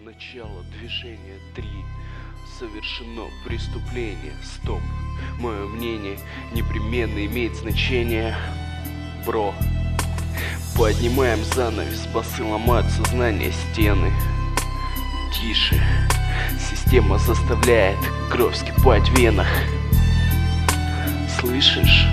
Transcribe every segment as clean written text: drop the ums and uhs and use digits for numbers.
Начало движения 3. Совершено преступление. Стоп. Мое мнение непременно имеет значение. Бро. Поднимаем занавес, басы ломают сознание стены. Тише. Система заставляет кровь вскипать в венах. Слышишь?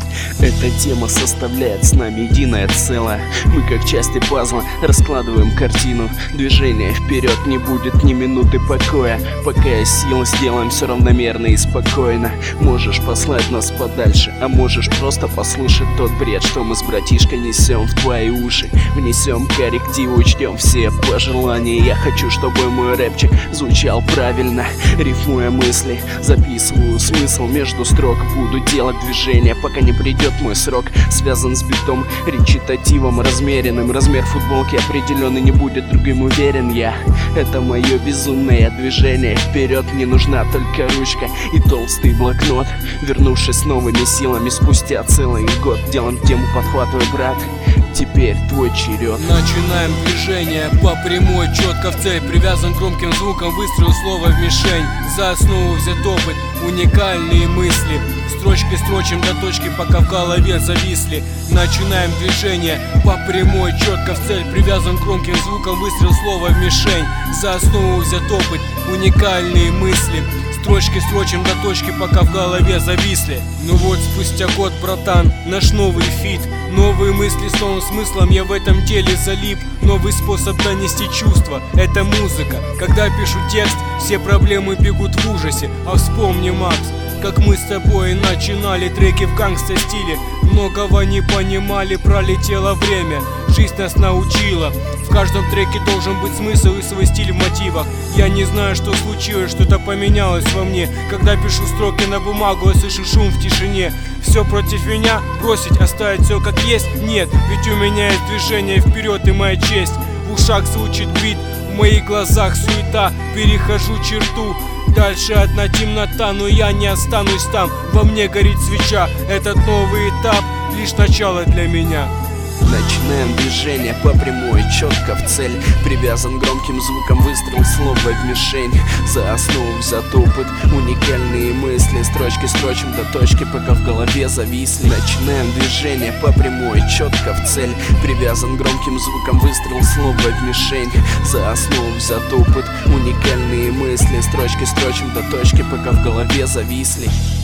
Эта тема составляет с нами единое целое. Мы как части пазла раскладываем картину. Движение вперед, не будет ни минуты покоя. Пока есть силы, сделаем все равномерно и спокойно. Можешь послать нас подальше, а можешь просто послушать тот бред, что мы с братишкой несем в твои уши. Внесем коррективы, учтем все пожелания. Я хочу, чтобы мой рэпчик звучал правильно. Рифмуя мысли, записываю смысл между строк. Буду делать движение, пока не придет мой срок. Связан с битом, речитативом размеренным. Размер футболки определенный не будет другим, уверен я. Это мое безумное движение. Вперед мне нужна только ручка и толстый блокнот. Вернувшись с новыми силами спустя целый год, делом тему подхватывай, брат. Теперь твой черед. Начинаем движение по прямой, четко в цель. Привязан громким звуком, выстрел слова в мишень. За основу взят опыт, уникальные мысли. Строчкой строчим до точки, пока в голове зависли. Начинаем движение по прямой, четко в цель. Привязан громким звуком, выстрел слова в мишень. За основу взят опыт, уникальные мысли. Строчкой строчим до точки, пока в голове зависли. Ну вот спустя год, братан, наш новый фит. Новые мысли с новым смыслом, я в этом теле залип. Новый способ донести чувства, это музыка. Когда пишу текст, все проблемы бегут в ужасе. А вспомни, Макс, как мы с тобой начинали треки в гангста-стиле. Многого не понимали, пролетело время. Жизнь нас научила. В каждом треке должен быть смысл и свой стиль в мотивах. Я не знаю, что случилось, что-то поменялось во мне. Когда пишу строки на бумагу, я слышу шум в тишине. Все против меня? Бросить, оставить все как есть? Нет, ведь у меня есть движение вперед и моя честь. В ушах звучит бит, в моих глазах суета. Перехожу черту, дальше одна темнота, но я не останусь там. Во мне горит свеча, этот новый этап лишь начало для меня. Начинаем движение по прямой, четко в цель. Привязан громким звуком, выстрел слова в мишень. За основу взят опыт, уникальные мысли. Строчки строчим до точки, пока в голове зависли. Начинаем движение по прямой, четко в цель. Привязан громким звуком, выстрел слова в мишень. За основу взят опыт, уникальные мысли. Строчки строчим до точки, пока в голове зависли.